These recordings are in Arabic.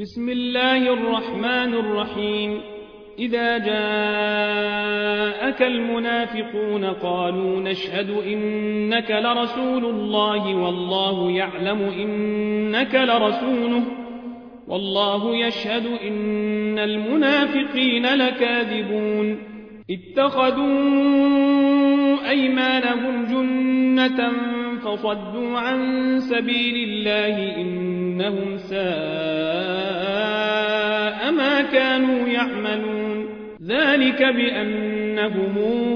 بسم الله الرحمن الرحيم. إذا جاءك المنافقون قالوا نشهد إنك لرسول الله والله يعلم إنك لرسوله والله يشهد إن المنافقين لكاذبون. اتخذوا أيمانهم جنة فصدوا عن سبيل الله إنهم ساء ما كانوا يعملون. ذلك بأنهم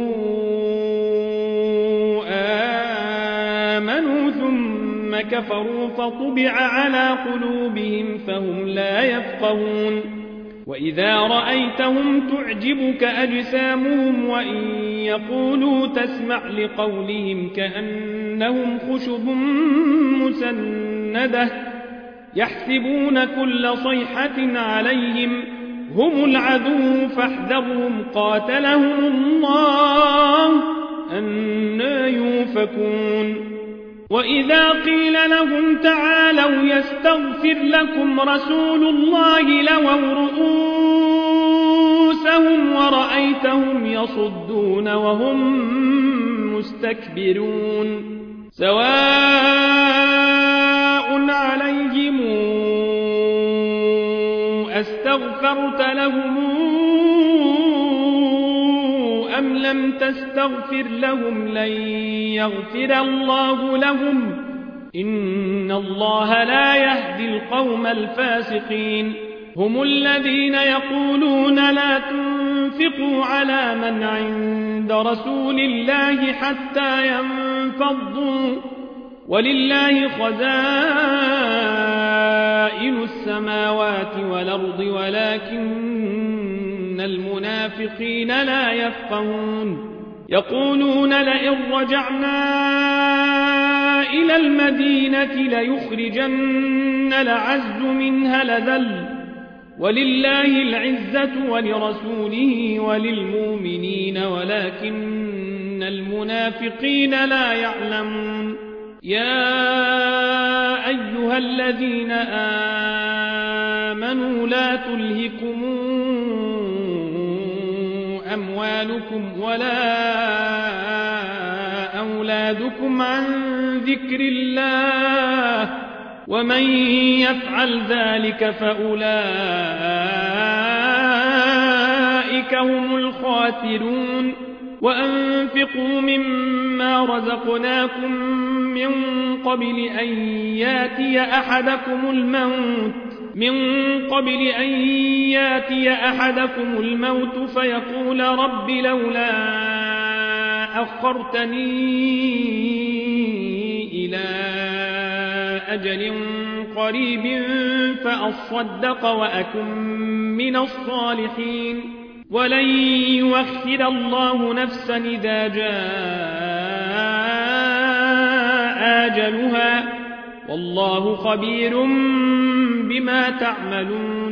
آمنوا ثم كفروا فطبع على قلوبهم فهم لا يفقهون. وإذا رأيتهم تعجبك أجسامهم وإن يقولوا تسمع لقولهم كأنهم خشب مسندة يحسبون كل صيحة عليهم هم العدو فاحذرهم قاتلهم الله أنى يؤفكون. وإذا قيل لهم تعالوا يستغفر لكم رسول الله لووا رؤوسهم ورأيتهم يصدون وهم مستكبرون. سواء عليهم أستغفرت لهم أم لم تستغفر لهم لن يغفر الله لهم إن الله لا يهدي القوم الفاسقين. هم الذين يقولون لا تنفقوا على من عند رسول الله حتى ينفضوا ولله خزائن السماوات والأرض ولكن المنافقين لا يفقهون. يقولون لئن رجعنا إلى المدينة ليخرجن الأعز منها الأذل ولله العزة ولرسوله وللمؤمنين ولكن المنافقين لا يعلمون. يا أيها الذين آمنوا لا تلهكم أموالكم ولا أولادكم عن ذكر الله ومن يفعل ذلك فأولئك هم الخاسرون. وأنفقوا مما رزقناكم من قبل أن ياتي أحدكم الموت فيقول رب لولا أخرتني إلى أجل قريب فأصدق وأكن من الصالحين ولن يؤخر الله نفسا إذا جاء أجلها والله خبير بما تعملون.